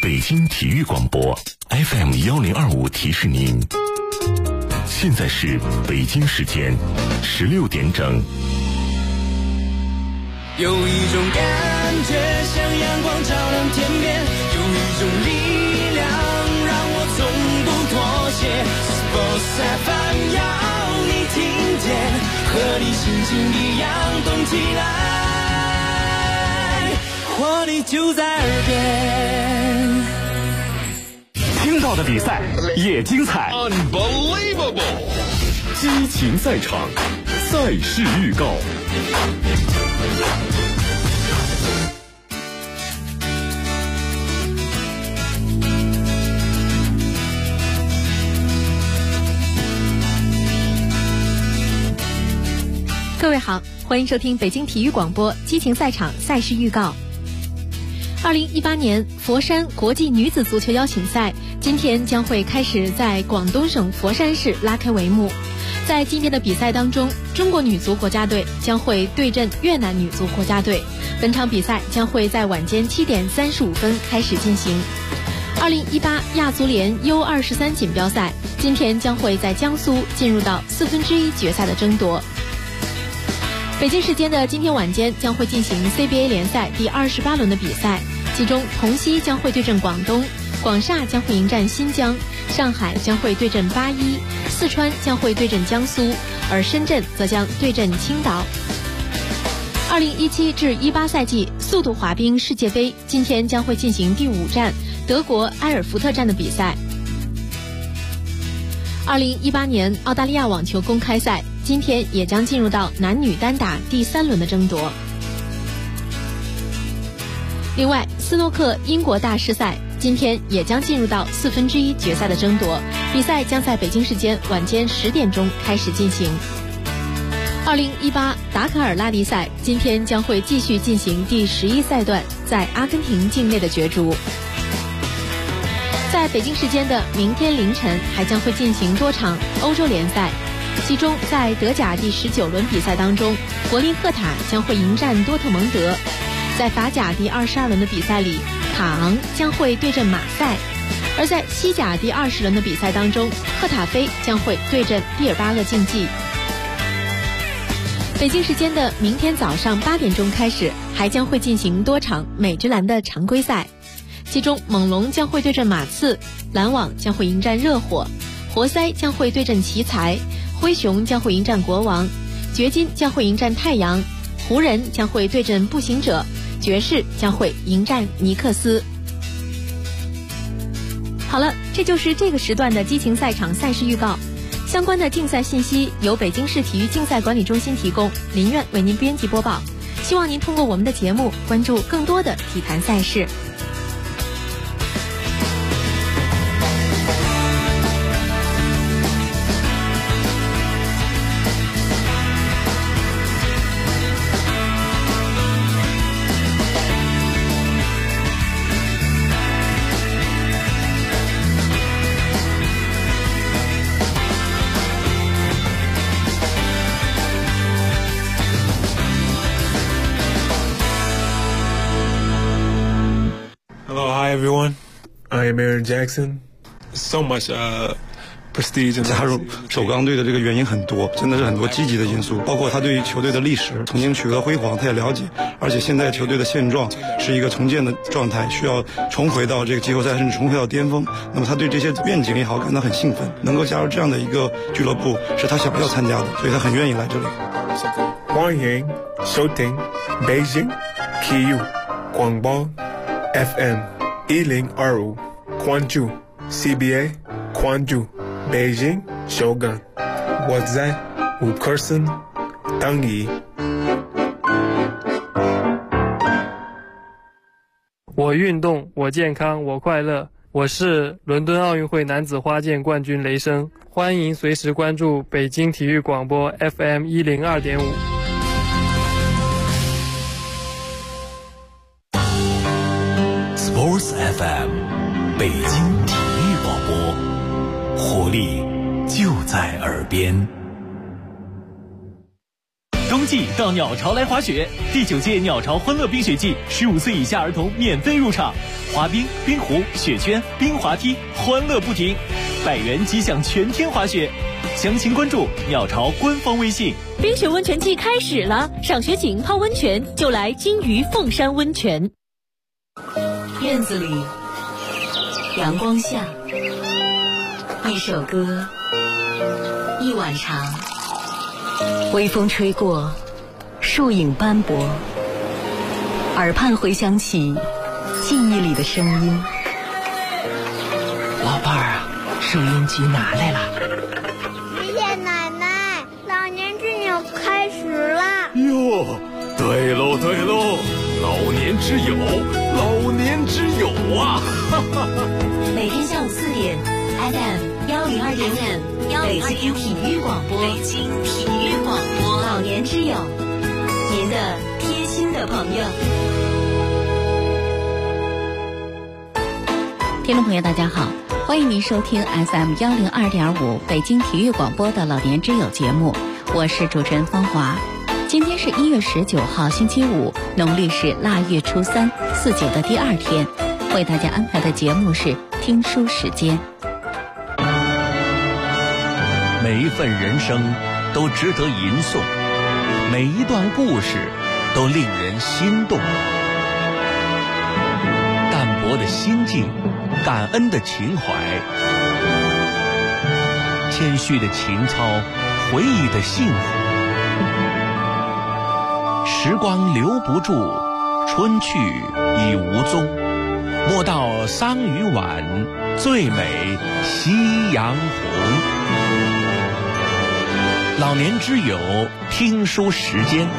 北京体育广播 FM1025提示您，现在是北京时间16点整。 有一种感觉像阳光照亮天边，有一种力量让我从不妥协。Sports FM 要你听见，和你心情一样动起来，活力就在耳边。 听到的比赛也精彩 ，Unbelievable！ 激情赛场，赛事预告。 各位好，欢迎收听北京体育广播激情赛场赛事预告。2018年佛山国际女子足球邀请赛今天将会开始在广东省佛山市拉开帷幕。在今天的比赛当中，中国女足国家队将会对阵越南女足国家队。本场比赛将会在晚间7点35分开始进行。2018亚足联 U23 锦标赛今天将会在江苏进入到1/4决赛的争夺。北京时间的今天晚间将会进行 CBA 联赛第28轮的比赛，其中同曦将会对阵广东，广厦将会迎战新疆，上海将会对阵8-1，四川将会对阵江苏，而深圳则将对阵青岛。2017至18赛季速度滑冰世界杯今天将会进行第5站德国埃尔福特站的比赛。2018年澳大利亚网球公开赛今天也将进入到男女单打第3轮的争夺。另外，斯诺克英国大师赛今天也将进入到1/4决赛的争夺，比赛将在北京时间晚间10点钟开始进行。2018达卡尔拉力赛今天将会继续进行第11赛段在阿根廷境内的角逐。在北京时间的明天凌晨还将会进行多场欧洲联赛，其中在德甲第19轮比赛当中，柏林赫塔将会迎战多特蒙德。在法甲第22轮的比赛里，卡昂将会对阵马赛。而在西甲第20轮的比赛当中，赫塔菲将会对阵毕尔巴鄂竞技。北京时间的明天早上8点钟开始，还将会进行多场美职篮的常规赛，其中猛龙将会对阵马刺，篮网将会迎战热火，活塞将会对阵奇才，灰熊将会迎战国王，掘金将会迎战太阳，湖人将会对阵步行者，爵士将会迎战尼克斯。好了，这就是这个时段的激情赛场赛事预告。相关的竞赛信息由北京市体育竞赛管理中心提供，林苑为您编辑播报。希望您通过我们的节目关注更多的体坛赛事。 Hi everyone, I am Aaron Jackson. So much prestige. 加入首钢队的这个原因很多，真的是很多积极的因素，包括他对于球队的历史曾经取得辉煌，他也了解，而且现在球队的现状是一个重建的状态，需要重回到这个季后赛，甚至重回到巅峰。那么他对这些愿景也好感到很兴奋，能够加入这样的一个俱乐部是他想要参加的，所以他很愿意来这里。 欢迎收听北京体育广播 FM1025，关注 CBA， 关注北京首钢，我在五棵松等你。 我运动，我健康，我快乐。我是伦敦奥运会男子花剑冠军雷声，欢迎随时关注北京体育广播 FM102.5。 Sports FM， 北京体育广播，活力就在耳边。 冬季到鸟巢来滑雪。第9届鸟巢欢乐冰雪季，15岁以下儿童免费入场，滑冰、冰壶、雪圈、冰滑梯，欢乐不停，100元即享全天滑雪。详情关注鸟巢官方微信。 冰雪温泉季开始了，赏雪景泡温泉就来金鱼凤山温泉。 院子里，阳光下，一首歌，一碗茶，微风吹过，树影斑驳，耳畔回响起记忆里的声音。 老伴儿啊，收音机拿来了。 爷爷奶奶，老年之友开始了。 哟，对喽对喽，老年之友，老年之友啊！ 每天下午4点 FM 102.5，北京体育广播，北京体育广播，老年之友，您的贴心的朋友。 听众朋友大家好，欢迎您收听 FM 102.5北京体育广播的老年之友节目，我是主持人芳华。今天是1月19号星期五，农历是腊月初3，49的第2天。为大家安排的节目是听书时间。 每一份人生都值得吟诵，每一段故事都令人心动。淡泊的心境，感恩的情怀，谦虚的情操，回忆的幸福。时光留不住，春去已无踪。莫道桑榆晚，最美夕阳红。老年之友听书时间。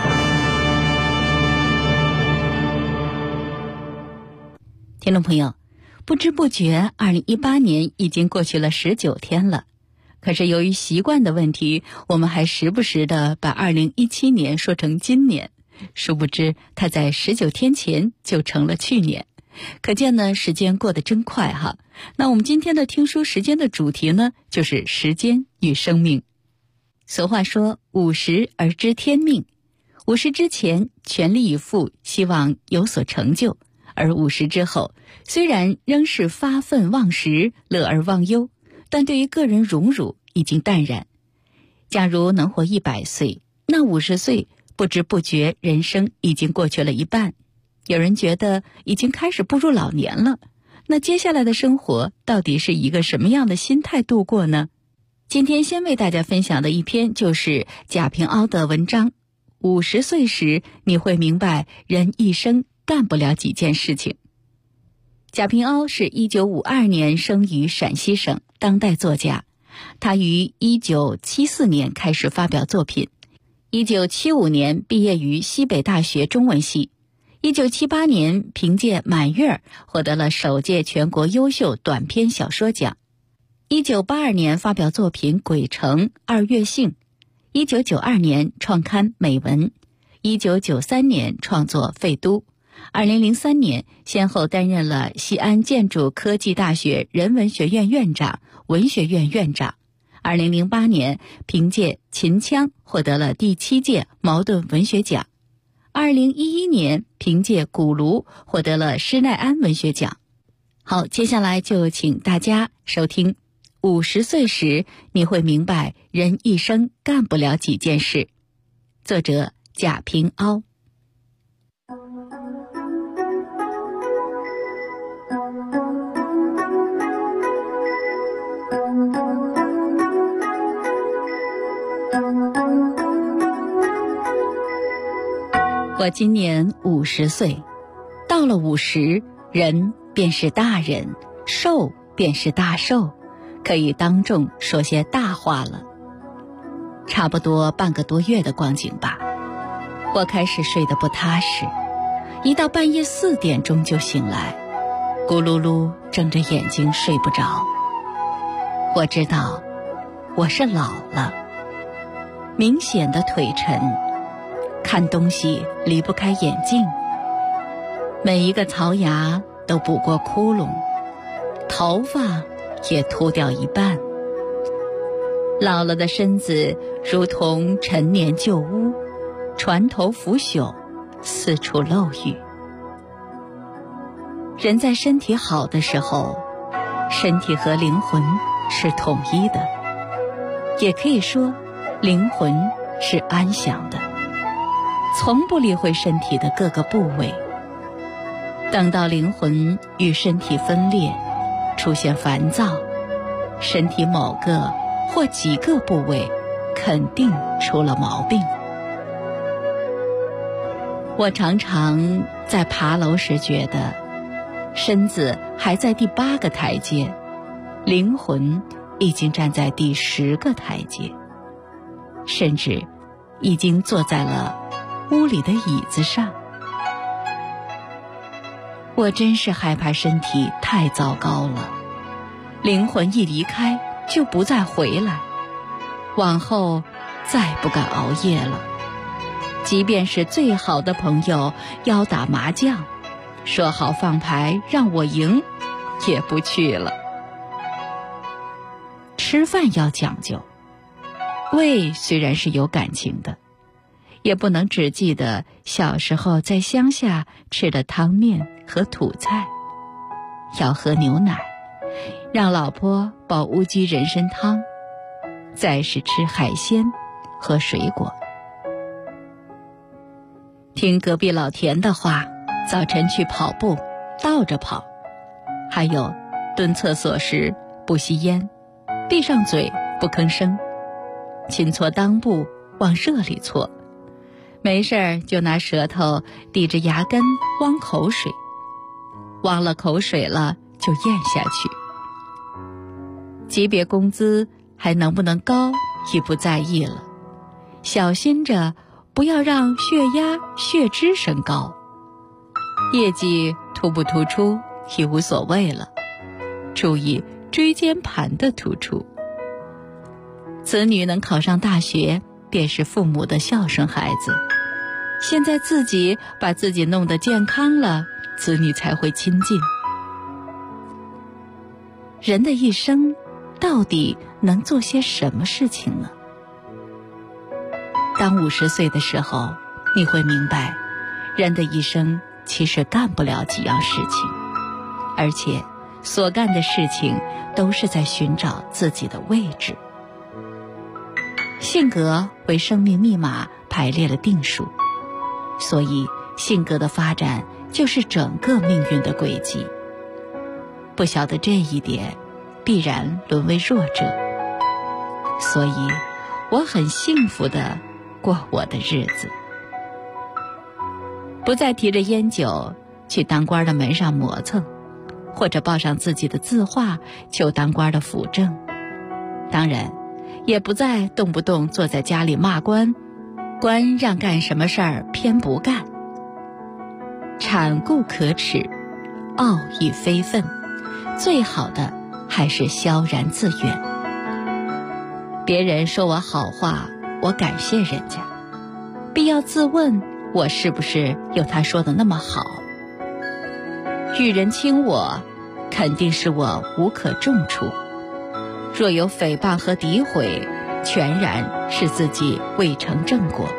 听众朋友，不知不觉2018年已经过去了19天了。可是由于习惯的问题，我们还时不时的把2017年说成今年，殊不知它在19天前就成了去年。可见呢，时间过得真快哈。那我们今天的听书时间的主题呢，就是时间与生命。俗话说50而知天命，50之前全力以赴，希望有所成就，而50之后虽然仍是发愤忘食，乐而忘忧，但对于个人荣辱已经淡然。假如能活100岁，那50岁不知不觉人生已经过去了一半。有人觉得已经开始步入老年了，那接下来的生活到底是一个什么样的心态度过呢？今天先为大家分享的一篇就是贾平凹的文章，50岁时你会明白人一生干不了几件事情。贾平凹是1952年生于陕西省，当代作家。他于1974年开始发表作品，1975年毕业于西北大学中文系，1978年凭借《满月》获得了首届全国优秀短篇小说奖。1982年发表作品《鬼城》《二月杏》，1992年创刊《美文》，1993年创作《废都》，2003年先后担任了西安建筑科技大学人文学院院长、文学院院长。2008年凭借《秦腔》获得了第7届茅盾文学奖。2011年凭借《鼓炉》获得了施耐庵文学奖。好，接下来就请大家收听50岁时你会明白人一生干不了几件事。作者贾平凹。我今年50岁，到了50，人便是大人，寿便是大寿，可以当众说些大话了。差不多半个多月的光景吧，我开始睡得不踏实，一到半夜4点钟就醒来，咕噜噜睁着眼睛睡不着。我知道我是老了，明显的腿沉，看东西离不开眼镜，每一个槽牙都补过窟窿，头发也秃掉一半。老了的身子如同陈年旧屋， 船头腐朽，四处漏雨。人在身体好的时候，身体和灵魂是统一的，也可以说灵魂是安详的，从不理会身体的各个部位。等到灵魂与身体分裂，出现烦躁，身体某个或几个部位肯定出了毛病。我常常在爬楼时觉得，身子还在第8个台阶，灵魂已经站在第10个台阶，甚至已经坐在了屋里的椅子上。我真是害怕身体太糟糕了，灵魂一离开就不再回来，往后再不敢熬夜了。即便是最好的朋友要打麻将，说好放牌让我赢，也不去了。吃饭要讲究，胃虽然是有感情的，也不能只记得小时候在乡下吃的汤面和土菜，要喝牛奶，让老婆煲乌鸡人参汤，再是吃海鲜和水果。听隔壁老田的话，早晨去跑步，倒着跑，还有蹲厕所时不吸烟，闭上嘴不吭声，勤搓裆部往热里搓，没事儿就拿舌头抵着牙根汪口水，汪了口水了就咽下去。级别工资还能不能高已不在意了，小心着不要让血压血脂升高，业绩突不突出已无所谓了，注意椎间盘的突出。子女能考上大学便是父母的孝顺孩子，现在自己把自己弄得健康了，子女才会亲近。人的一生到底能做些什么事情呢？当50岁的时候，你会明白，人的一生其实干不了几样事情，而且所干的事情都是在寻找自己的位置。性格为生命密码排列了定数，所以性格的发展就是整个命运的轨迹。不晓得这一点，必然沦为弱者。所以我很幸福地过我的日子，不再提着烟酒去当官的门上磨蹭，或者报上自己的字画求当官的辅政。当然也不再动不动坐在家里骂官，官让干什么事儿偏不干。谄固可耻，傲亦非分，最好的还是萧然自远。别人说我好话，我感谢人家，必要自问我是不是有他说的那么好。遇人轻我，肯定是我无可重处，若有诽谤和诋毁，全然是自己未成正果。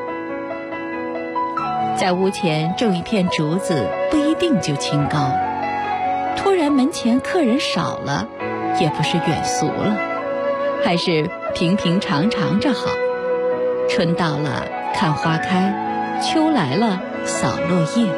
在屋前种一片竹子，不一定就清高，突然门前客人少了，也不是远俗了，还是平平常常着好。春到了看花开，秋来了扫落叶。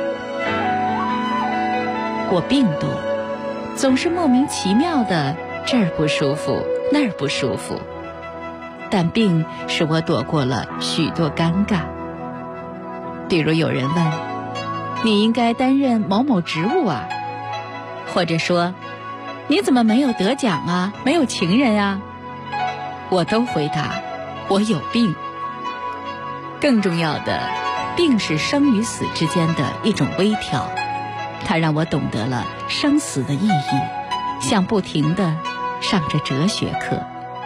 我病多，总是莫名其妙的这儿不舒服那儿不舒服，但病使我躲过了许多尴尬。比如有人问，你应该担任某某职务啊，或者说你怎么没有得奖啊，没有情人啊，我都回答我有病。更重要的，病是生与死之间的一种微调，它让我懂得了生死的意义，像不停地上着哲学课。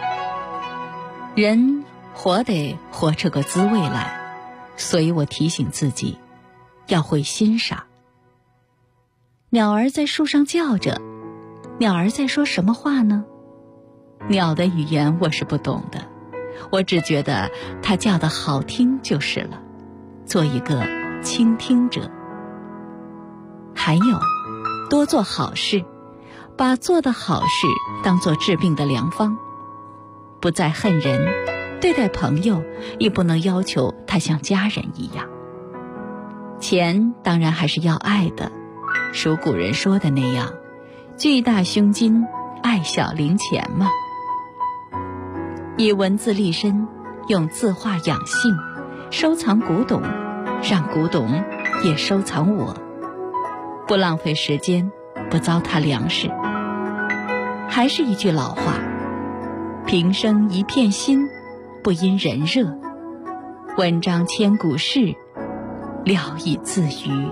人活得活出个滋味来，所以我提醒自己要会欣赏。鸟儿在树上叫着，鸟儿在说什么话呢？鸟的语言我是不懂的，我只觉得它叫得好听就是了。 做一个倾听者。还有，多做好事，把做的好事当作治病的良方，不再恨人，对待朋友也不能要求他像家人一样。钱当然还是要爱的，属古人说的那样，巨大胸襟，爱小零钱嘛。以文字立身，用字画养性，收藏古董，让古董也收藏我，不浪费时间，不糟蹋粮食。还是一句老话，平生一片心，不因人热，文章千古事，聊以自娱。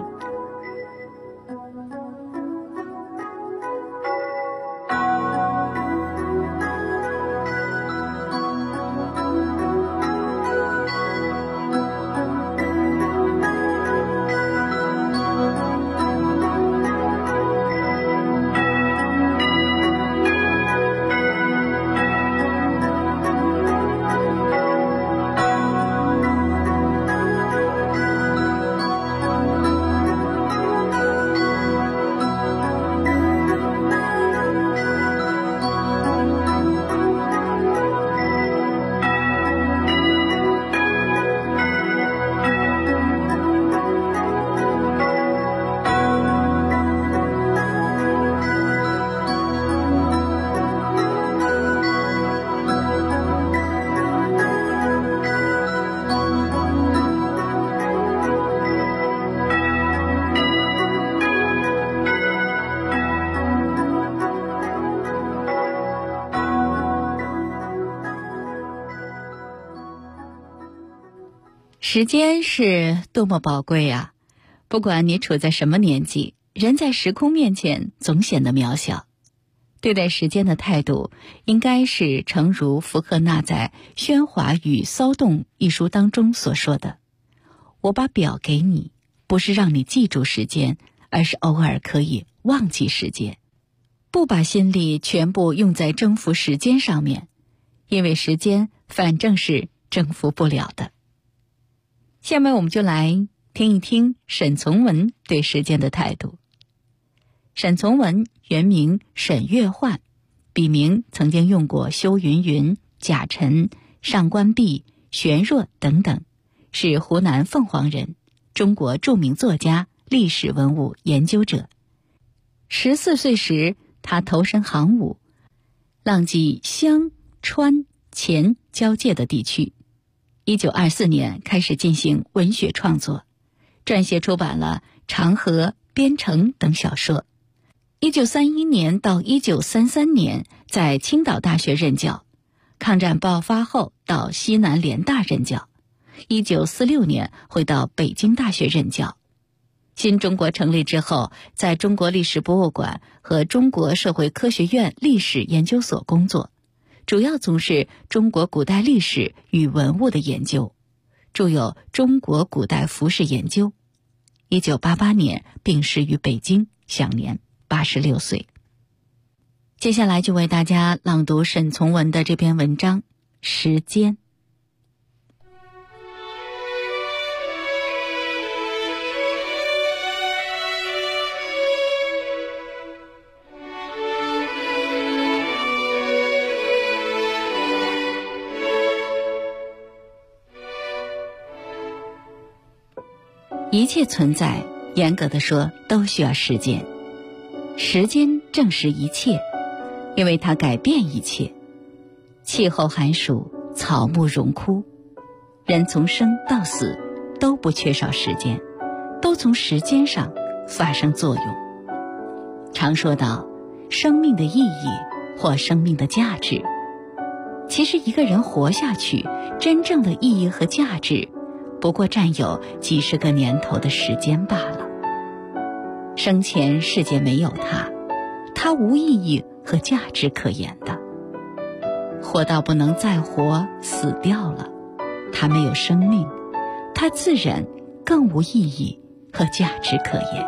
时间是多么宝贵啊！不管你处在什么年纪，人在时空面前总显得渺小。对待时间的态度，应该是诚如福克纳在《喧哗与骚动》一书当中所说的：我把表给你，不是让你记住时间，而是偶尔可以忘记时间，不把心力全部用在征服时间上面，因为时间反正是征服不了的。下面我们就来听一听沈从文对时间的态度。沈从文原名沈月焕，笔名曾经用过修云云、贾臣、上官碧、玄若等等，是湖南凤凰人，中国著名作家、历史文物研究者。14岁时，他投身行伍，浪迹湘、川、黔交界的地区。1924年开始进行文学创作，撰写出版了《长河》《边城》等小说。1931年到1933年在青岛大学任教，抗战爆发后到西南联大任教，1946年回到北京大学任教。新中国成立之后，在中国历史博物馆和中国社会科学院历史研究所工作，主要从事中国古代历史与文物的研究，著有《中国古代服饰研究》。1988年病逝于北京，享年86岁。接下来就为大家朗读沈从文的这篇文章《时间》。一切存在，严格的说，都需要时间。时间证实一切，因为它改变一切。气候寒暑，草木荣枯，人从生到死都不缺少时间，都从时间上发生作用。常说到生命的意义或生命的价值，其实一个人活下去，真正的意义和价值不过占有几十个年头的时间罢了。生前世界没有他，他无意义和价值可言的。活到不能再活，死掉了，他没有生命，他自然更无意义和价值可言。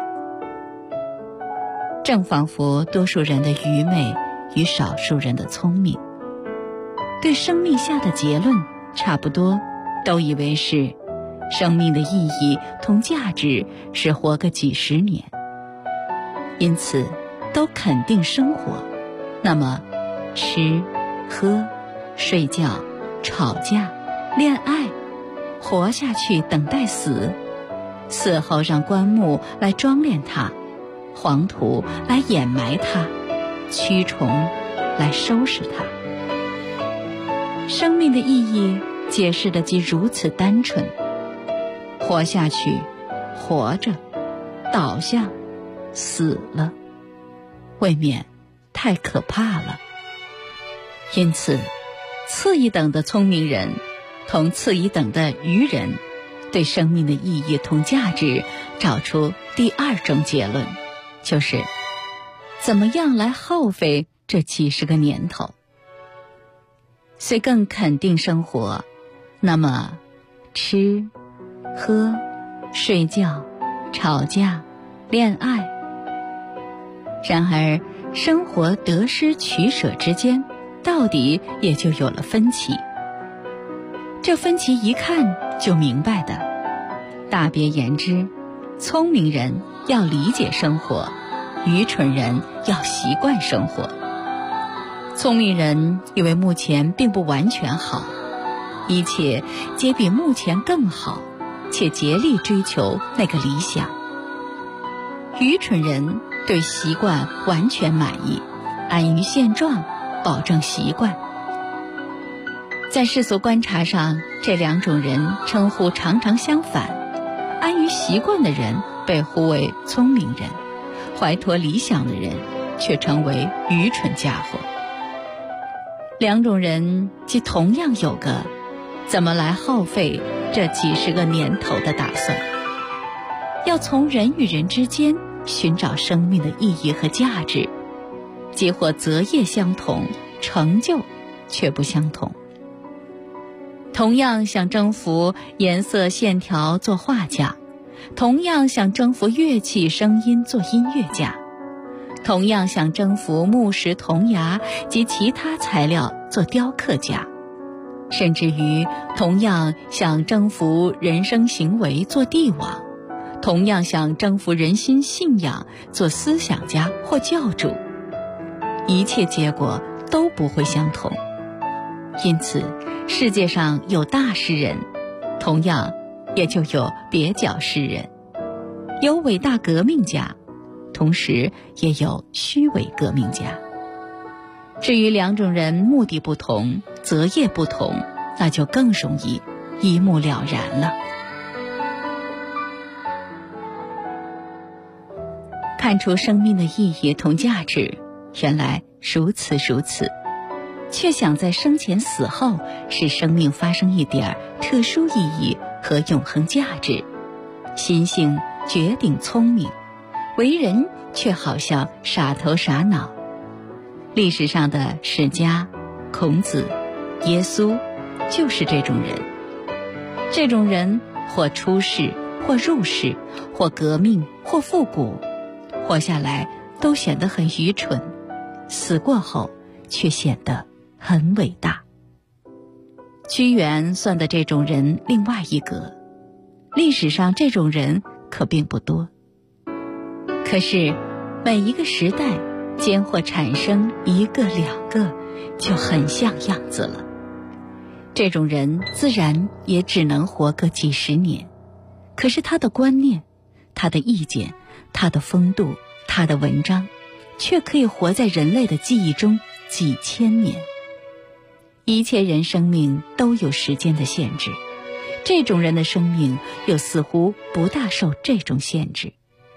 正仿佛多数人的愚昧与少数人的聪明，对生命下的结论差不多，都以为是生命的意义同价值是活个几十年。因此都肯定生活，那么吃喝睡觉吵架恋爱，活下去等待死，死后让棺木来装殓它，黄土来掩埋它，蛆虫来收拾它。生命的意义解释的既如此单纯，活下去，活着，倒下，死了，未免太可怕了。因此，次一等的聪明人同次一等的愚人，对生命的意义同价值找出第二种结论，就是怎么样来耗费这几十个年头。虽更肯定生活，那么吃喝睡觉吵架恋爱，然而生活得失取舍之间到底也就有了分歧。这分歧一看就明白的，大别言之，聪明人要理解生活，愚蠢人要习惯生活。聪明人以为目前并不完全好，一切皆比目前更好，且竭力追求那个理想。愚蠢人对习惯完全满意，安于现状，保证习惯。在世俗观察上，这两种人称呼常常相反，安于习惯的人被呼为聪明人，怀托理想的人却成为愚蠢家伙。两种人既同样有个怎么来耗费这几十个年头的打算，要从人与人之间寻找生命的意义和价值，即或择业相同，成就却不相同。同样想征服颜色线条做画家，同样想征服乐器声音做音乐家，同样想征服木石铜牙及其他材料做雕刻家，甚至于同样想征服人生行为做帝王，同样想征服人心信仰做思想家或教主，一切结果都不会相同。因此世界上有大诗人，同样也就有蹩脚诗人，有伟大革命家，同时也有虚伪革命家。至于两种人目的不同，择业不同，那就更容易一目了然了。看出生命的意义同价值，原来如此如此，却想在生前死后使生命发生一点特殊意义和永恒价值，心性绝顶聪明，为人却好像傻头傻脑。历史上的史家、孔子、耶稣就是这种人。这种人或出世，或入世，或革命，或复古，活下来都显得很愚蠢，死过后却显得很伟大。屈原算的这种人另外一格，历史上这种人可并不多。可是每一个时代间或产生一个两个，就很像样子了。这种人自然也只能活个几十年，可是他的观念，他的意见，他的风度，他的文章，却可以活在人类的记忆中几千年。一切人生命都有时间的限制，这种人的生命又似乎不大受这种限制。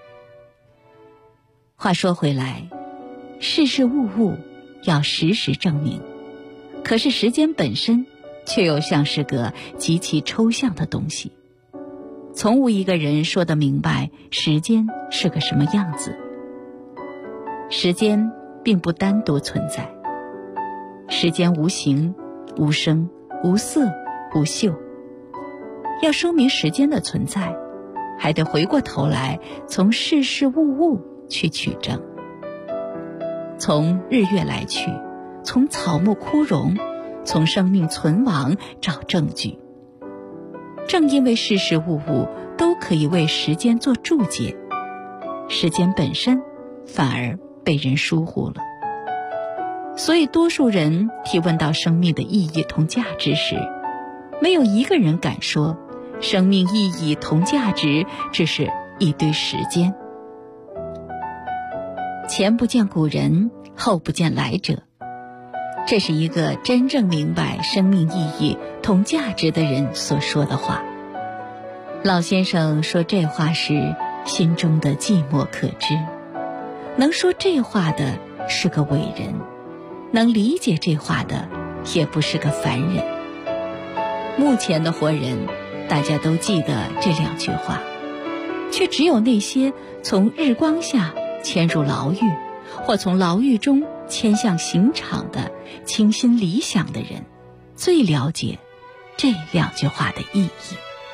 话说回来，事事物物要时时证明，可是时间本身却又像是个极其抽象的东西，从无一个人说得明白时间是个什么样子。时间并不单独存在，时间无形、无声、无色、无嗅。要说明时间的存在，还得回过头来从事事物物去取证，从日月来去，从草木枯荣，从生命存亡找证据。 正因为事事物物都可以为时间做注解，时间本身反而被人疏忽了。所以多数人提问到生命的意义同价值时，没有一个人敢说生命意义同价值只是一堆时间。前不见古人，后不见来者，这是一个真正明白生命意义同价值的人所说的话。老先生说这话时，心中的寂寞可知。能说这话的是个伟人，能理解这话的也不是个凡人。目前的活人大家都记得这2句话，却只有那些从日光下迁入牢狱，或从牢狱中迁向刑场的清新理想的人，最了解这2句话的意义。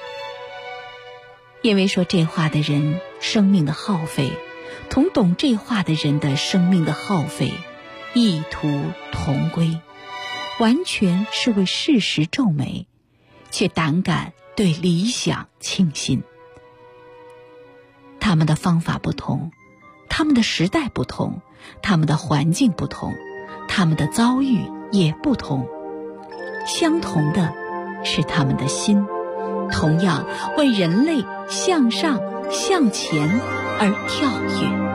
因为说这话的人生命的耗费，同懂这话的人的生命的耗费异途同归，完全是为事实皱眉，却胆敢对理想倾心。他们的方法不同，他们的时代不同，他们的环境不同，他们的遭遇也不同，相同的是他们的心，同样为人类向上向前而跳跃。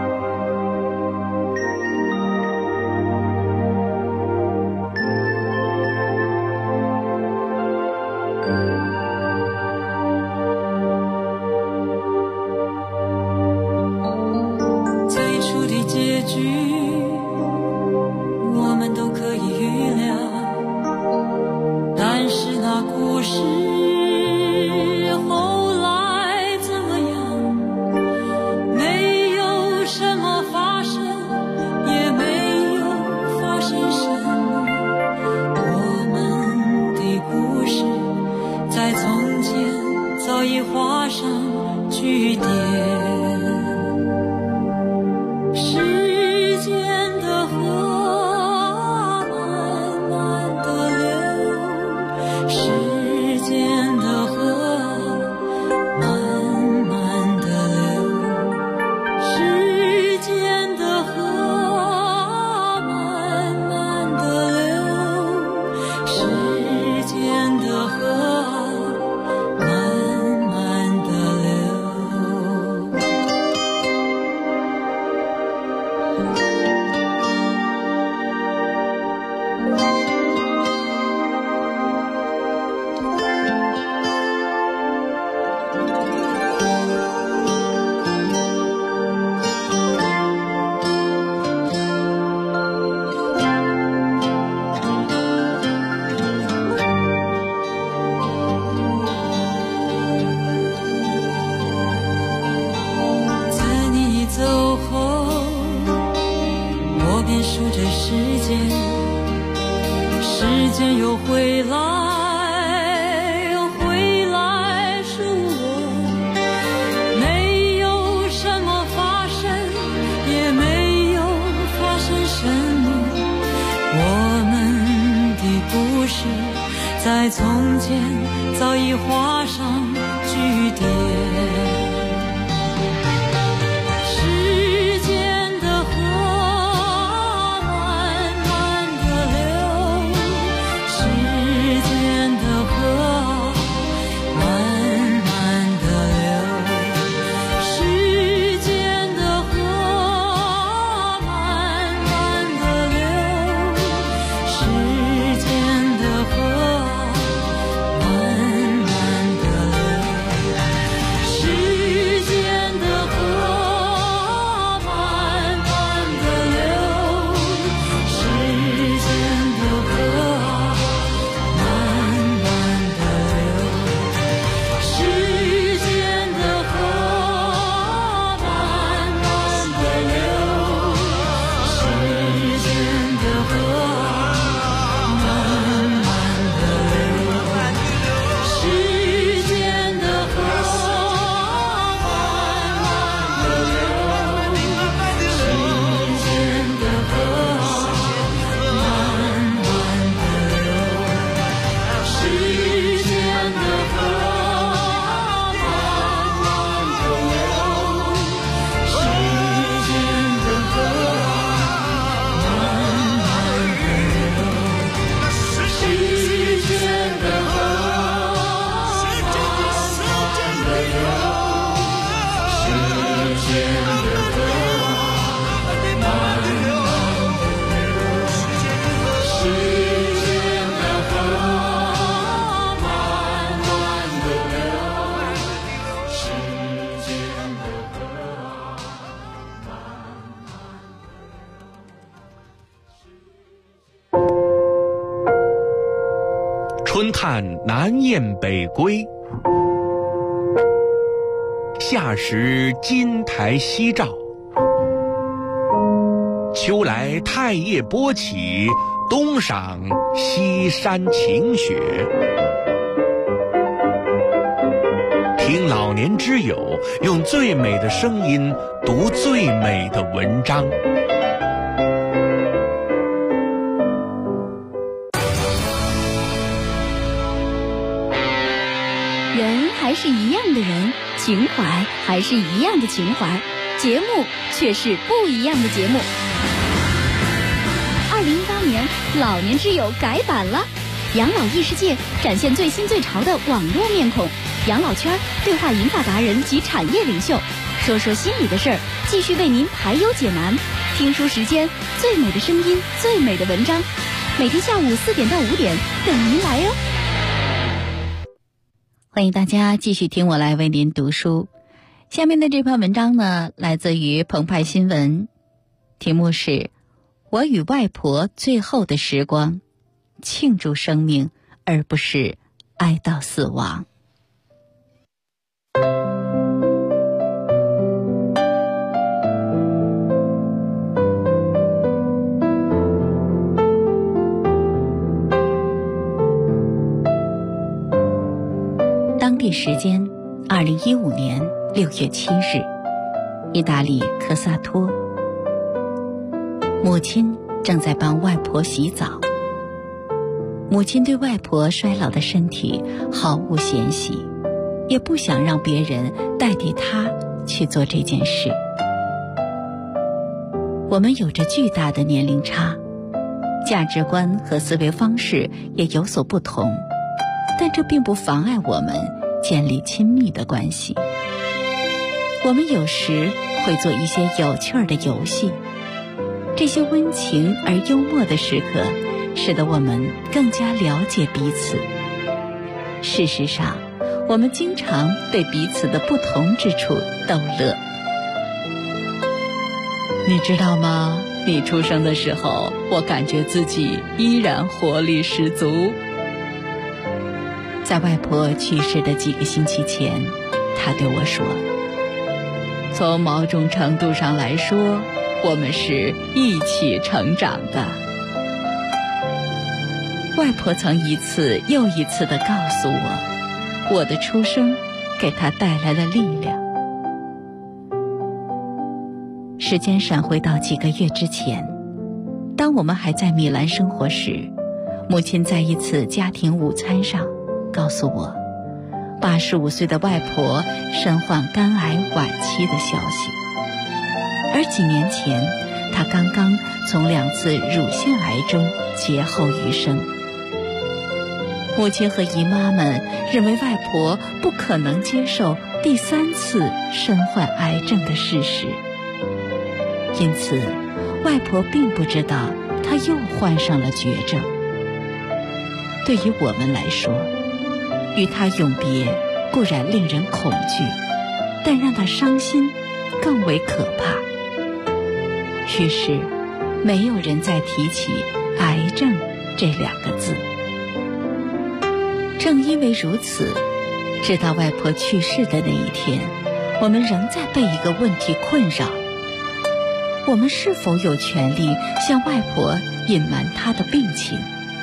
在从前早已画上句点。时间的河慢慢地流，时间的河慢慢地流，时间的河慢慢地流，时间的河慢慢地流。 春探南雁北归，夏时金台夕照，秋来太液波起，冬赏西山晴雪。听老年之友用最美的声音读最美的文章。 人还是一样的人，情怀还是一样的情怀，节目却是不一样的节目。2018年，老年之友改版了，养老异世界展现最新最潮的网络面孔，养老圈对话银发达人及产业领袖，说说心里的事儿，继续为您排忧解难。听书时间，最美的声音，最美的文章，每天下午4点到5点等您来哟。欢迎大家继续听我来为您读书。下面的这篇文章呢，来自于澎湃新闻，题目是我与外婆最后的时光，庆祝生命而不是哀悼死亡。当地时间2015年6月7日，意大利科萨托，母亲正在帮外婆洗澡。母亲对外婆衰老的身体毫无嫌隙，也不想让别人代替她去做这件事。我们有着巨大的年龄差，价值观和思维方式也有所不同，但这并不妨碍我们建立亲密的关系。我们有时会做一些有趣儿的游戏，这些温情而幽默的时刻使得我们更加了解彼此。事实上，我们经常对彼此的不同之处逗乐。你知道吗？你出生的时候，我感觉自己依然活力十足。在外婆去世的几个星期前，她对我说，从某种程度上来说，我们是一起成长的。外婆曾一次又一次地告诉我，我的出生给她带来了力量。时间闪回到几个月之前，当我们还在米兰生活时，母亲在一次家庭午餐上告诉我，85岁的外婆身患肝癌晚期的消息。而几年前，她刚刚从2次乳腺癌中劫后余生。母亲和姨妈们认为外婆不可能接受第3次身患癌症的事实，因此外婆并不知道她又患上了绝症。对于我们来说，与她永别固然令人恐惧，但让她伤心更为可怕。于是没有人再提起癌症这2个字。正因为如此，直到外婆去世的那一天，我们仍在被一个问题困扰：我们是否有权利向外婆隐瞒她的病情？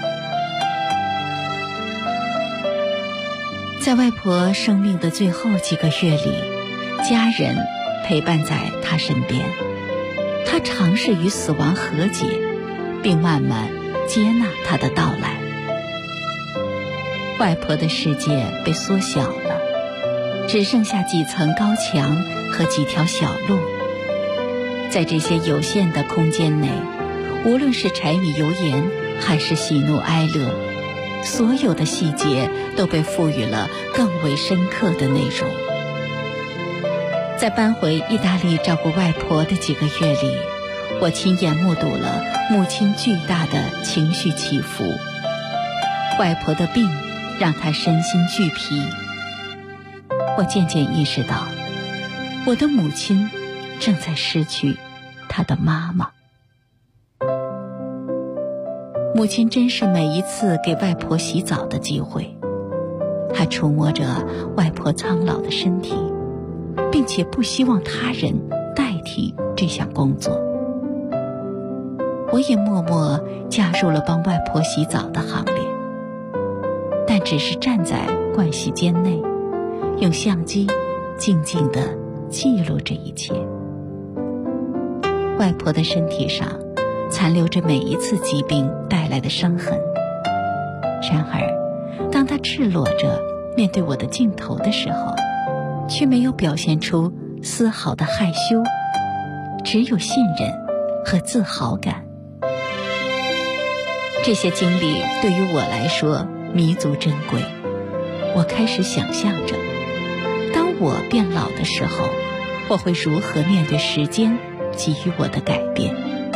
在外婆生命的最后几个月里，家人陪伴在她身边，她尝试与死亡和解，并慢慢接纳她的到来。外婆的世界被缩小了，只剩下几层高墙和几条小路。在这些有限的空间内，无论是柴米油盐还是喜怒哀乐，所有的细节都被赋予了更为深刻的内容。在搬回意大利照顾外婆的几个月里，我亲眼目睹了母亲巨大的情绪起伏。外婆的病让她身心俱疲。我渐渐意识到，我的母亲正在失去她的妈妈。 母亲珍视每一次给外婆洗澡的机会，她触摸着外婆苍老的身体，并且不希望他人代替这项工作。我也默默加入了帮外婆洗澡的行列，但只是站在盥洗间内，用相机静静地记录这一切。外婆的身体上残留着每一次疾病带来的伤痕，然而当她赤裸着面对我的镜头的时候，却没有表现出丝毫的害羞，只有信任和自豪感。这些经历对于我来说弥足珍贵。我开始想象着，当我变老的时候，我会如何面对时间给予我的改变。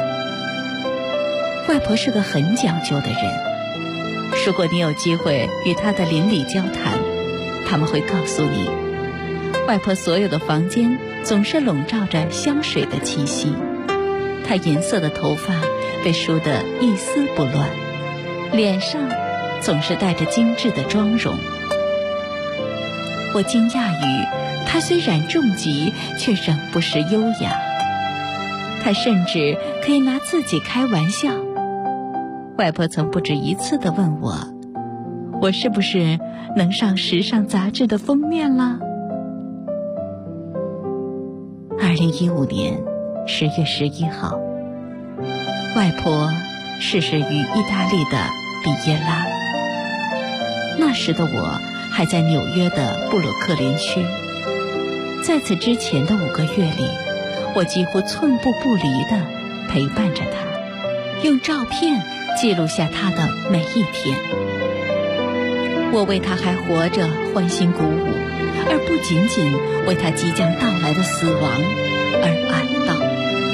外婆是个很讲究的人，如果你有机会与她的邻里交谈，他们会告诉你，外婆所有的房间总是笼罩着香水的气息，她银色的头发被梳得一丝不乱，脸上总是带着精致的妆容。我惊讶于她虽然重疾，却仍不失优雅。她甚至可以拿自己开玩笑。外婆曾不止一次地问我是不是能上时尚杂志的封面了。2015年10月11号，外婆逝世于意大利的比耶拉。那时的我还在纽约的布鲁克林区。在此之前的5个月里，我几乎寸步不离地陪伴着她，用照片记录下她的每一天。我为她还活着欢欣鼓舞，而不仅仅为她即将到来的死亡而哀悼。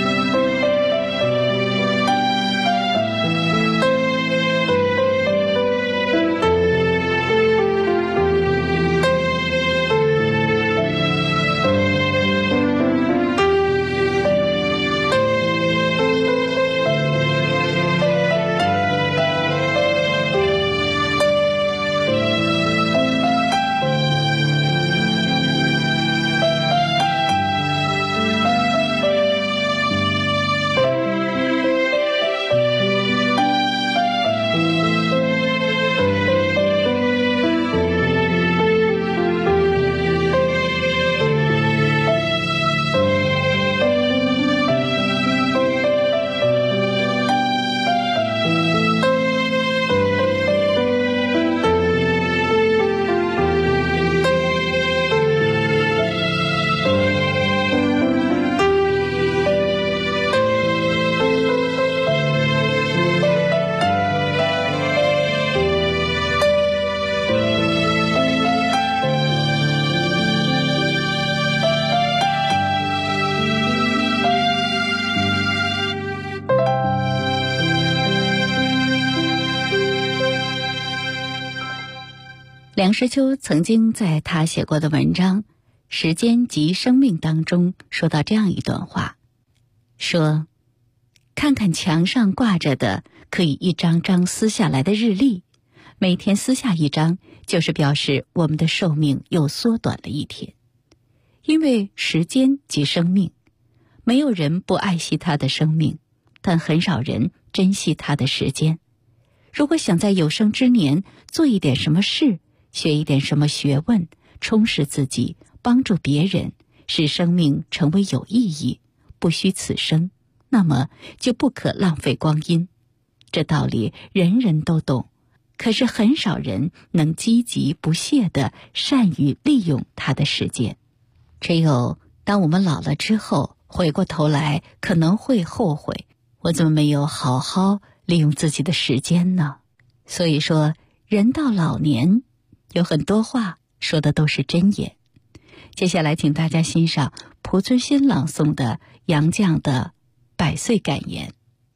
梁实秋曾经在他写过的文章《时间及生命》当中说到这样一段话，说看看墙上挂着的可以一张张撕下来的日历，每天撕下一张，就是表示我们的寿命又缩短了一天。因为时间即生命，没有人不爱惜他的生命，但很少人珍惜他的时间。如果想在有生之年做一点什么事，学一点什么学问，充实自己，帮助别人，使生命成为有意义，不虚此生，那么就不可浪费光阴。这道理人人都懂，可是很少人能积极不懈地善于利用他的时间。只有当我们老了之后，回过头来可能会后悔，我怎么没有好好利用自己的时间呢？所以说，人到老年，有很多话说的都是真言。接下来请大家欣赏濮存昕朗诵的杨绛的100岁感言。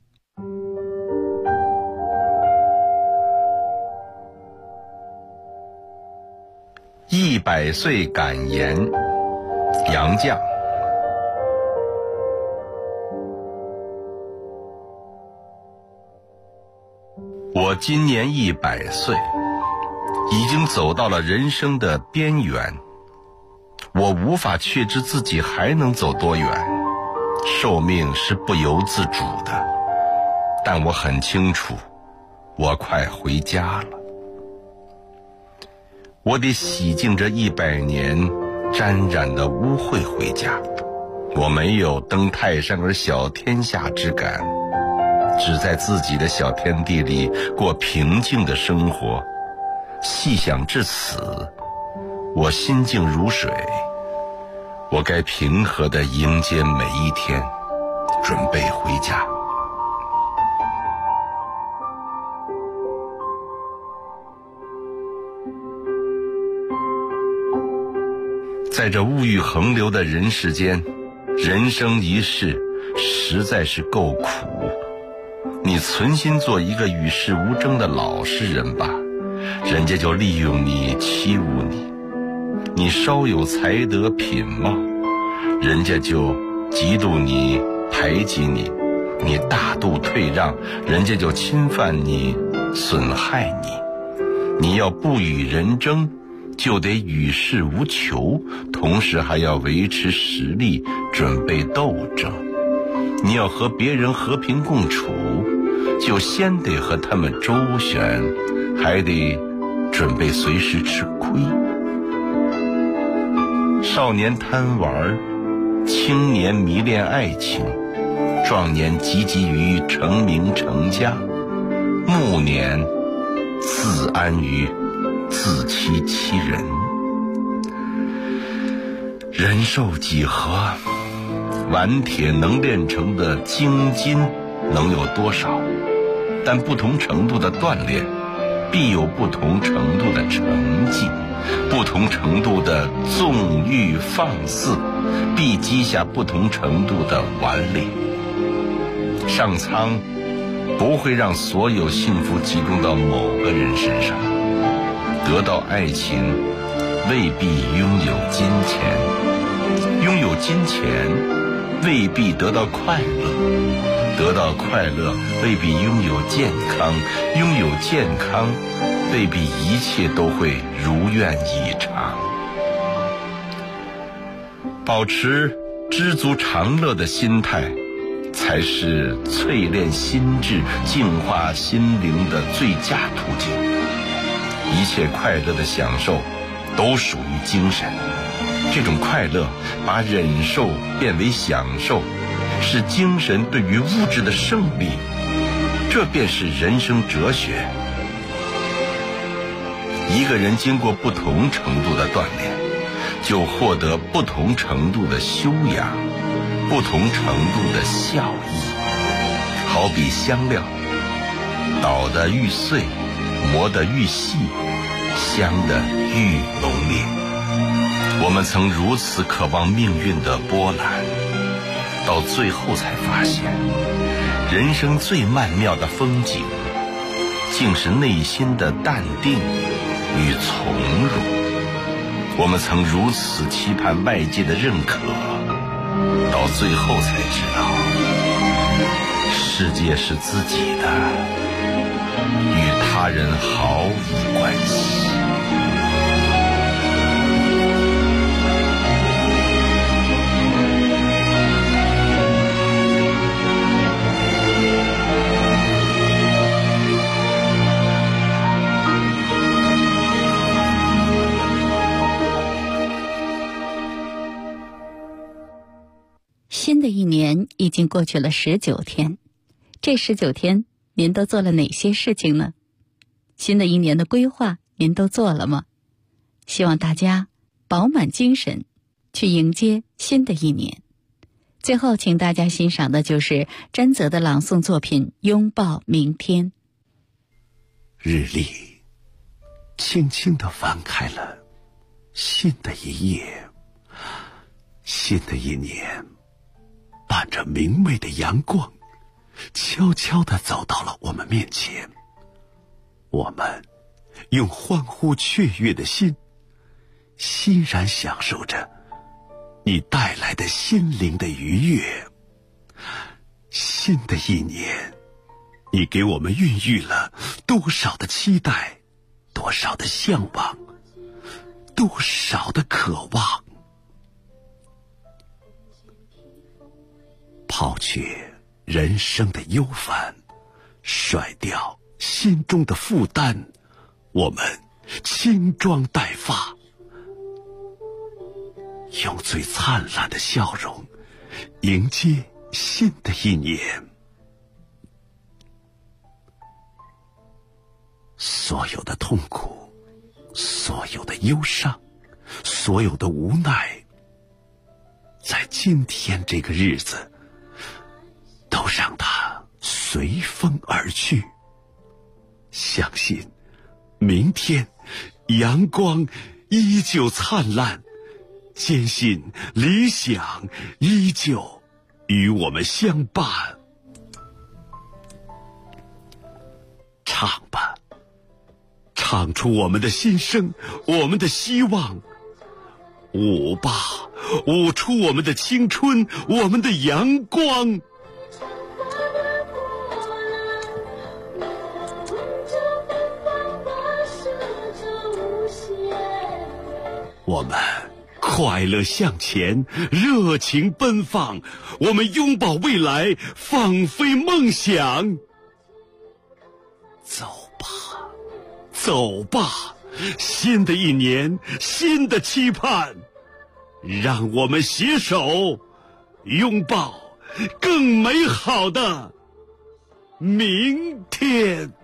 100岁感言，杨绛。 我今年100岁，已经走到了人生的边缘。我无法确知自己还能走多远，寿命是不由自主的，但我很清楚，我快回家了。我得洗净这100年沾染的污秽回家。我没有登泰山而小天下之感，只在自己的小天地里过平静的生活。细想至此，我心静如水，我该平和地迎接每一天，准备回家。在这物欲横流的人世间，人生一世实在是够苦。你存心做一个与世无争的老实人吧，人家就利用你欺侮你；你稍有才德品貌，人家就嫉妒你排挤你；你大度退让，人家就侵犯你损害你。你要不与人争，就得与世无求，同时还要维持实力，准备斗争。你要和别人和平共处，就先得和他们周旋，还得准备随时吃亏。少年贪玩，青年迷恋爱情，壮年汲汲于成名成家，暮年自安于自欺欺人。人寿几何？顽铁能炼成的精金能有多少？但不同程度的锻炼，必有不同程度的成绩；不同程度的纵欲放肆，必积下不同程度的顽劣。上苍不会让所有幸福集中到某个人身上。得到爱情未必拥有金钱，拥有金钱未必得到快乐，得到快乐未必拥有健康，拥有健康未必一切都会如愿以偿。保持知足常乐的心态，才是淬炼心智、净化心灵的最佳途径。一切快乐的享受都属于精神，这种快乐把忍受变为享受，是精神对于物质的胜利，这便是人生哲学。一个人经过不同程度的锻炼，就获得不同程度的修养，不同程度的效益。好比香料，捣得愈碎，磨得愈细，香得愈浓烈。我们曾如此渴望命运的波澜，到最后才发现，人生最曼妙的风景，竟是内心的淡定与从容。我们曾如此期盼外界的认可，到最后才知道，世界是自己的，与他人毫无关系。 新的一年已经过去了19天，这19天您都做了哪些事情呢？新的一年的规划您都做了吗？希望大家饱满精神，去迎接新的一年。最后请大家欣赏的就是詹泽的朗诵作品《拥抱明天》。 日历轻轻地翻开了新的一页，新的一年伴着明媚的阳光，悄悄地走到了我们面前。我们用欢呼雀跃的心，欣然享受着你带来的心灵的愉悦。新的一年，你给我们孕育了多少的期待，多少的向往，多少的渴望。抛却人生的忧烦，甩掉心中的负担，我们轻装待发，用最灿烂的笑容迎接新的一年。所有的痛苦，所有的忧伤，所有的无奈，在今天这个日子都让它随风而去。相信明天阳光依旧灿烂，坚信理想依旧与我们相伴。唱吧，唱出我们的心声，我们的希望。舞吧，舞出我们的青春，我们的阳光。我们快乐向前，热情奔放，我们拥抱未来，放飞梦想。走吧，走吧，新的一年，新的期盼，让我们携手拥抱更美好的明天。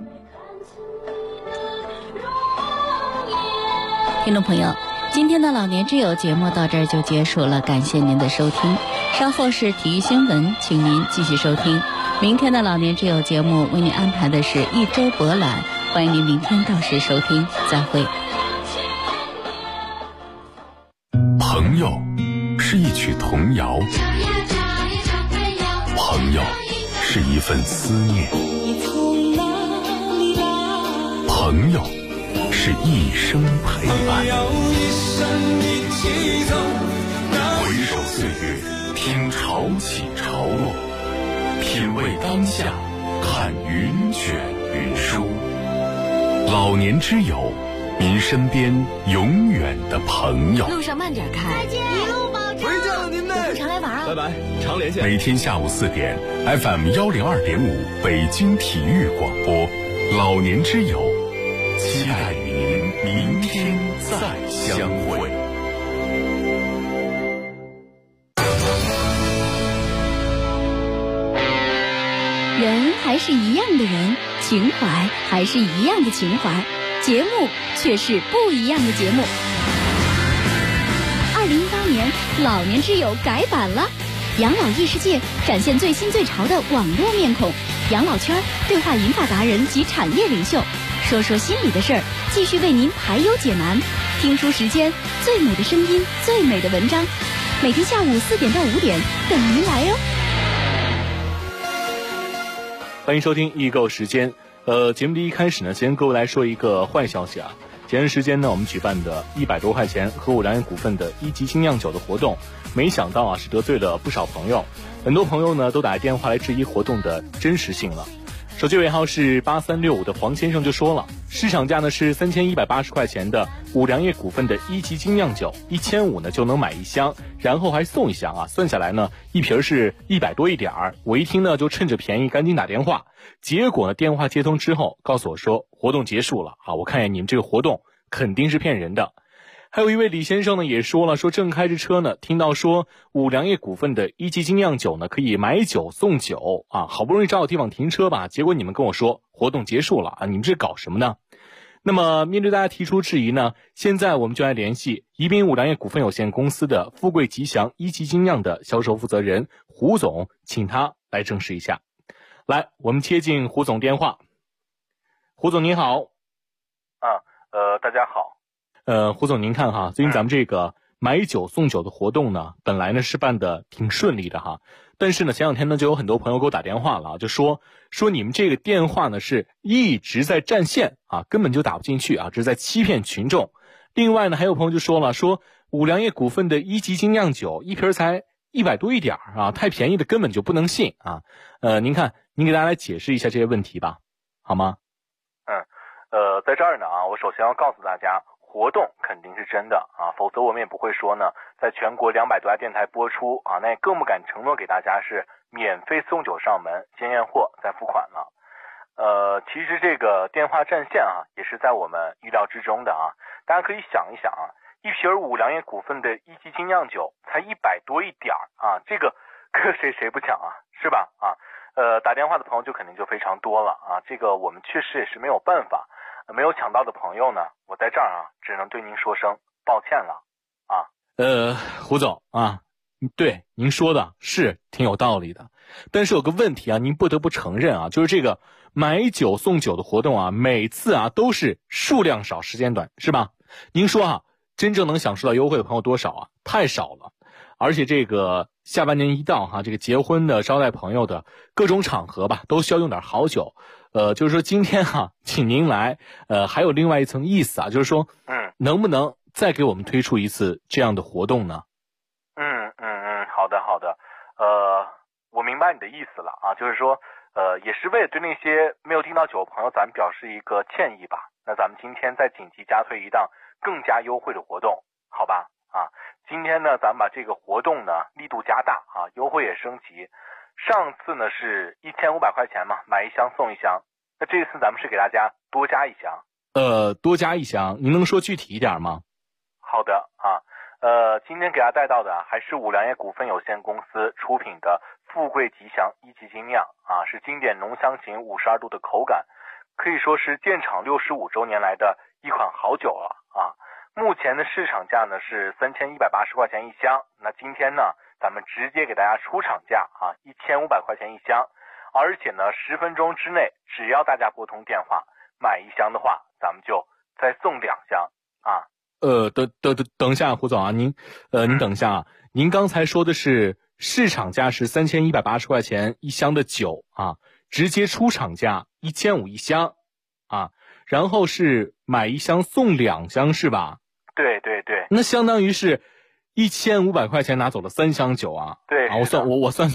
听众朋友，今天的老年之友节目到这儿就结束了，感谢您的收听。稍后是体育新闻，请您继续收听。明天的老年之友节目为您安排的是一周博览，欢迎您明天到时收听，再会。 朋友是一曲童谣，朋友是一份思念，朋友是一生陪伴。回首岁月，听潮起潮落，品味当下，看云卷云舒。老年之友，您身边永远的朋友。 路上慢点开， 再见，一路保重。 回家了您呢， 常来玩啊！ 拜拜，常联系。 每天下午4点 ，FM 102.5北京体育广播，老年之友，期待与您明天再相会。 人还是一样的人，情怀还是一样的情怀，节目却是不一样的节目。2018年，老年之友改版了，养老异世界展现最新最潮的网络面孔，养老圈对话银发达人及产业领袖，说说心里的事儿，继续为您排忧解难。听书时间，最美的声音，最美的文章，每天下午4点到5点等您来哦。 欢迎收听易购时间。节目的一开始呢，先跟各位来说一个坏消息啊。前段时间呢，我们举办的100多块钱和五粮液股份的1级精酿酒的活动，没想到啊是得罪了不少朋友，很多朋友呢都打电话来质疑活动的真实性了。手机尾号是8365的黄先生就说了，市场价呢是3180块钱的五粮液股份的1级精酿酒，1500呢就能买1箱，然后还送1箱啊，算下来呢一瓶是100多一点儿。我一听呢就趁着便宜赶紧打电话，结果呢电话接通之后告诉我说活动结束了啊，我看见你们这个活动肯定是骗人的。还有一位李先生呢也说了，说正开着车呢，听到说五粮液股份的1级精酿酒呢可以买酒送酒啊，好不容易找到地方停车吧，结果你们跟我说活动结束了啊，你们这搞什么呢？那么面对大家提出质疑呢，现在我们就来联系宜宾五粮液股份有限公司的富贵吉祥1级精酿的销售负责人胡总，请他来证实一下。来，我们接进胡总电话。胡总您好。 大家好。 胡总您看哈，最近咱们这个买酒送酒的活动呢，本来呢是办的挺顺利的哈，但是呢前两天呢就有很多朋友给我打电话了啊，就说你们这个电话呢是一直在占线啊，根本就打不进去啊，这是在欺骗群众。另外呢还有朋友就说了，说五粮液股份的1级精酿酒一瓶才100多一点啊，太便宜的根本就不能信啊。您看您给大家来解释一下这些问题吧，好吗？ 在这儿呢我首先要告诉大家，活动肯定是真的否则我们也不会说呢，在全国200多家电台播出那也更不敢承诺给大家是免费送酒上门，先验货再付款了。其实这个电话占线也是在我们预料之中的大家可以想一想一瓶五粮液股份的一级精酿酒才100多一点这个搁谁不抢是吧打电话的朋友就肯定就非常多了这个我们确实也是没有办法，没有抢到的朋友呢，我在这儿只能对您说声抱歉了胡总对，您说的是挺有道理的，但是有个问题您不得不承认就是这个买酒送酒的活动每次都是数量少时间短，是吧？您说真正能享受到优惠的朋友多少太少了。而且这个下半年一到这个结婚的招待朋友的各种场合吧，都需要用点好酒。就是说今天请您来还有另外一层意思就是说能不能再给我们推出一次这样的活动呢？ 好的我明白你的意思了就是说也是为了对那些没有订到酒的朋友咱们表示一个歉意吧。那咱们今天再紧急加推一档更加优惠的活动，好吧今天呢咱们把这个活动呢力度加大优惠也升级。上次呢是1500块钱嘛，买一箱送一箱，那这次咱们是给大家多加一箱。 多加一箱，您能说具体一点吗？ 好的今天给大家带到的还是五粮液股份有限公司出品的富贵吉祥一级精酿是经典浓香型52度的口感，可以说是建厂65周年来的一款好酒了目前的市场价呢是3180块钱一箱，那今天呢咱们直接给大家出厂价1500块钱一箱，而且呢10分钟之内只要大家拨通电话买一箱的话，咱们就再送2箱等一下胡总您等一下您刚才说的是市场价是3180块钱一箱的酒直接出厂价1500一箱然后是买一箱送2箱是吧？ 对， 那相当于是1500块钱拿走了3箱酒对我算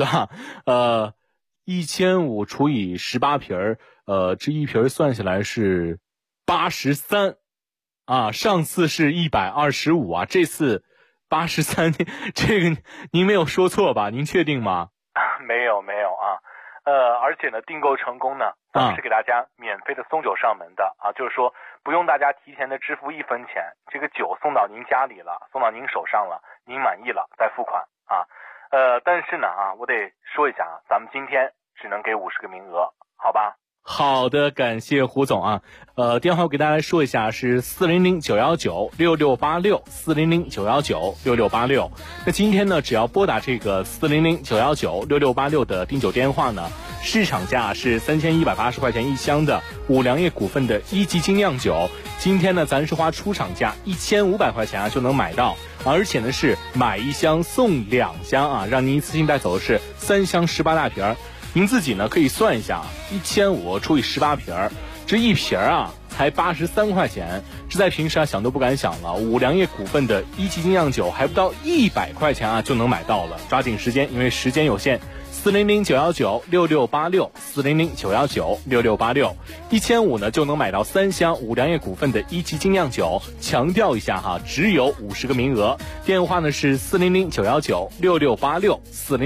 1500除以18瓶这一瓶算下来是83上次是125这次83，这个您没有说错吧？您确定吗？ 没有而且呢订购成功呢咱们是给大家免费的送酒上门的就是说不用大家提前的支付1分钱，这个酒送到您家里了，送到您手上了，您满意了再付款但是呢我得说一下咱们今天只能给50个名额，好吧？ 好的，感谢胡总电话我给大家说一下是400-919-6686 400-919-6686。那今天呢只要拨打这个400-919-6686的订酒电话呢，市场价是3180块钱一箱的五粮液股份的一级精酿酒，今天呢咱是花出厂价1500块钱就能买到，而且呢是买一箱送2箱让您一次性带走的是3箱18大瓶。您自己呢可以算一下1500除以18瓶，这一瓶才83块钱，这在平时想都不敢想了。五粮液股份的一级精酿酒还不到100块钱就能买到了，抓紧时间，因为时间有限。400-919-6686 400-919-6686 1500呢就能买到3箱五粮液股份的一级精酿酒，强调一下只有50个名额，电话呢是400-919-6686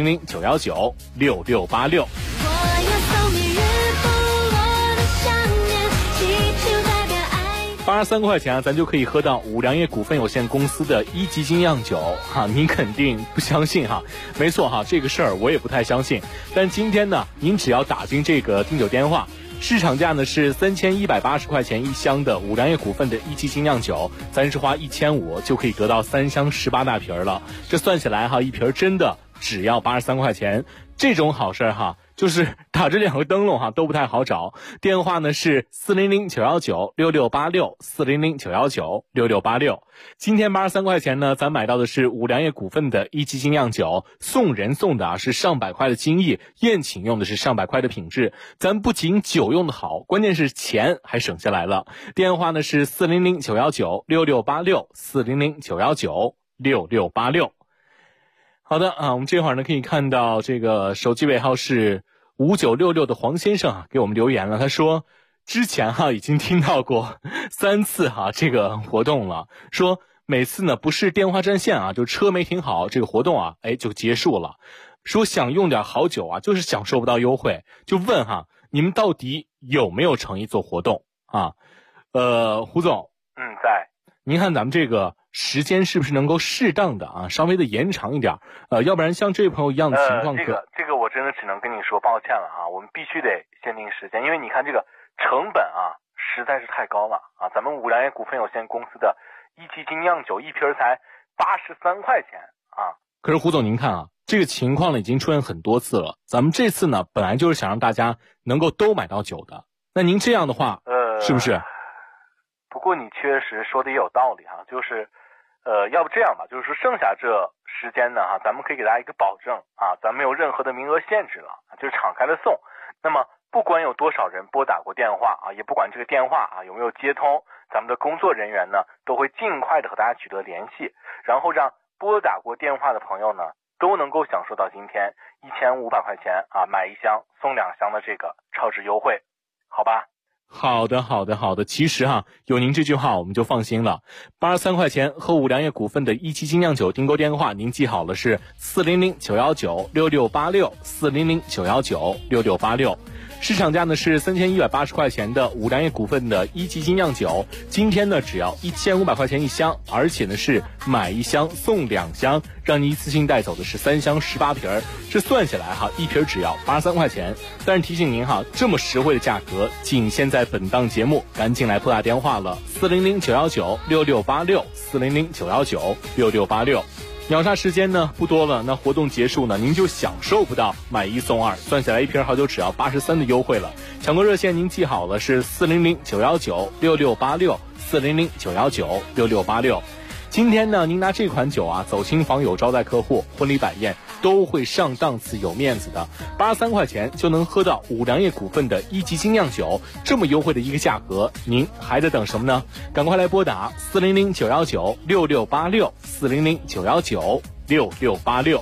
400-919-6686。83块钱咱就可以喝到五粮液股份有限公司的一级精酿酒您肯定不相信没错这个事儿我也不太相信，但今天呢您只要打进这个订酒电话，市场价呢是3180块钱一箱的五粮液股份的一级精酿酒，咱是花1500就可以得到3箱18大瓶了，这算起来一瓶真的只要83块钱，这种好事就是打这2个灯笼都不太好找。电话呢是400-919-6686 400-919-6686。今天83块钱呢咱买到的是五粮液股份的一级精酿酒，送人送的是上百块的精益，宴请用的是上百块的品质，咱不仅酒用的好，关键是钱还省下来了。电话呢是400-919-6686 400-919-6686。好的我们这会儿呢可以看到这个手机尾号是5966的黄先生给我们留言了，他说之前已经听到过3次这个活动了，说每次呢不是电话占线就车没停好，这个活动就结束了。说想用点好酒就是享受不到优惠，就问你们到底有没有诚意做活动胡总， 在。 您看咱们这个时间是不是能够适当的稍微的延长一点？要不然像这位朋友一样的情况这个我真的只能跟你说抱歉了我们必须得限定时间，因为你看这个成本实在是太高了咱们五粮液股份有限公司的一级精酿酒一瓶才83块钱可是胡总您看这个情况呢已经出现很多次了，咱们这次呢本来就是想让大家能够都买到酒的，那您这样的话是不是？ 不过你确实说的也有道理就是要不这样吧，就是说剩下这时间呢咱们可以给大家一个保证咱们没有任何的名额限制了，就是敞开的送。那么不管有多少人拨打过电话也不管这个电话有没有接通，咱们的工作人员呢都会尽快的和大家取得联系，然后让拨打过电话的朋友呢都能够享受到今天1500块钱买1箱送2箱的这个超值优惠，好吧？ 好的，其实有您这句话我们就放心了。83块钱和五粮液股份的一期精酿酒订购电话您记好了，是400-919-6686 400-919-6686。市场价呢是3180块钱的五粮液股份的一级精酿酒，今天呢只要1500块钱1箱，而且呢是买1箱送2箱，让你一次性带走的是3箱18瓶，这算下来一瓶只要83块钱。但是提醒您这么实惠的价格仅限在本档节目，赶紧来拨打电话了，400-919-6686 400-919-6686。秒杀时间呢不多了，那活动结束呢您就享受不到买1送2，算下来一瓶好酒只要83的优惠了。抢购热线您记好了，是400-919-6686 400-919-6686。今天呢您拿这款酒走亲访友招待客户，婚礼摆宴都会上档次有面子的，83块钱就能喝到五粮液股份的一级精酿酒，这么优惠的一个价格，您还在等什么呢？赶快来拨打400-919-6686 400-919-6686。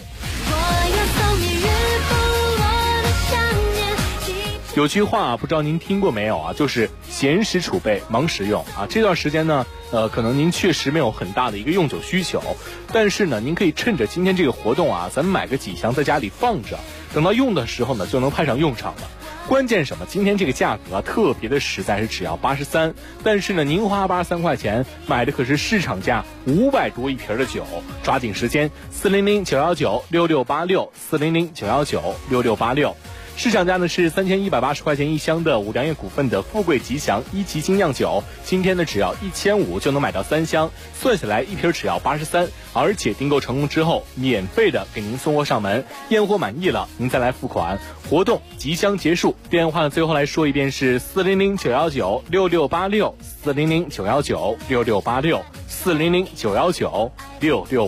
有句话不知道您听过没有就是闲时储备忙时用这段时间呢可能您确实没有很大的一个用酒需求，但是呢您可以趁着今天这个活动咱们买个几箱在家里放着，等到用的时候呢就能派上用场了。关键什么？今天这个价格特别的实在，是只要83，但是呢您花83块钱买的可是市场价500多一瓶的酒，抓紧时间400-919-6686 400-919-6686。市场价呢是3180块钱1箱的五粮液股份的富贵吉祥一级精酿酒，今天呢只要1500就能买到3箱，算下来一瓶只要83，而且订购成功之后免费的给您送货上门，验货满意了您再来付款。活动即将结束，电话呢最后来说一遍是400-919-6686 400-919-6686 400-919-6686。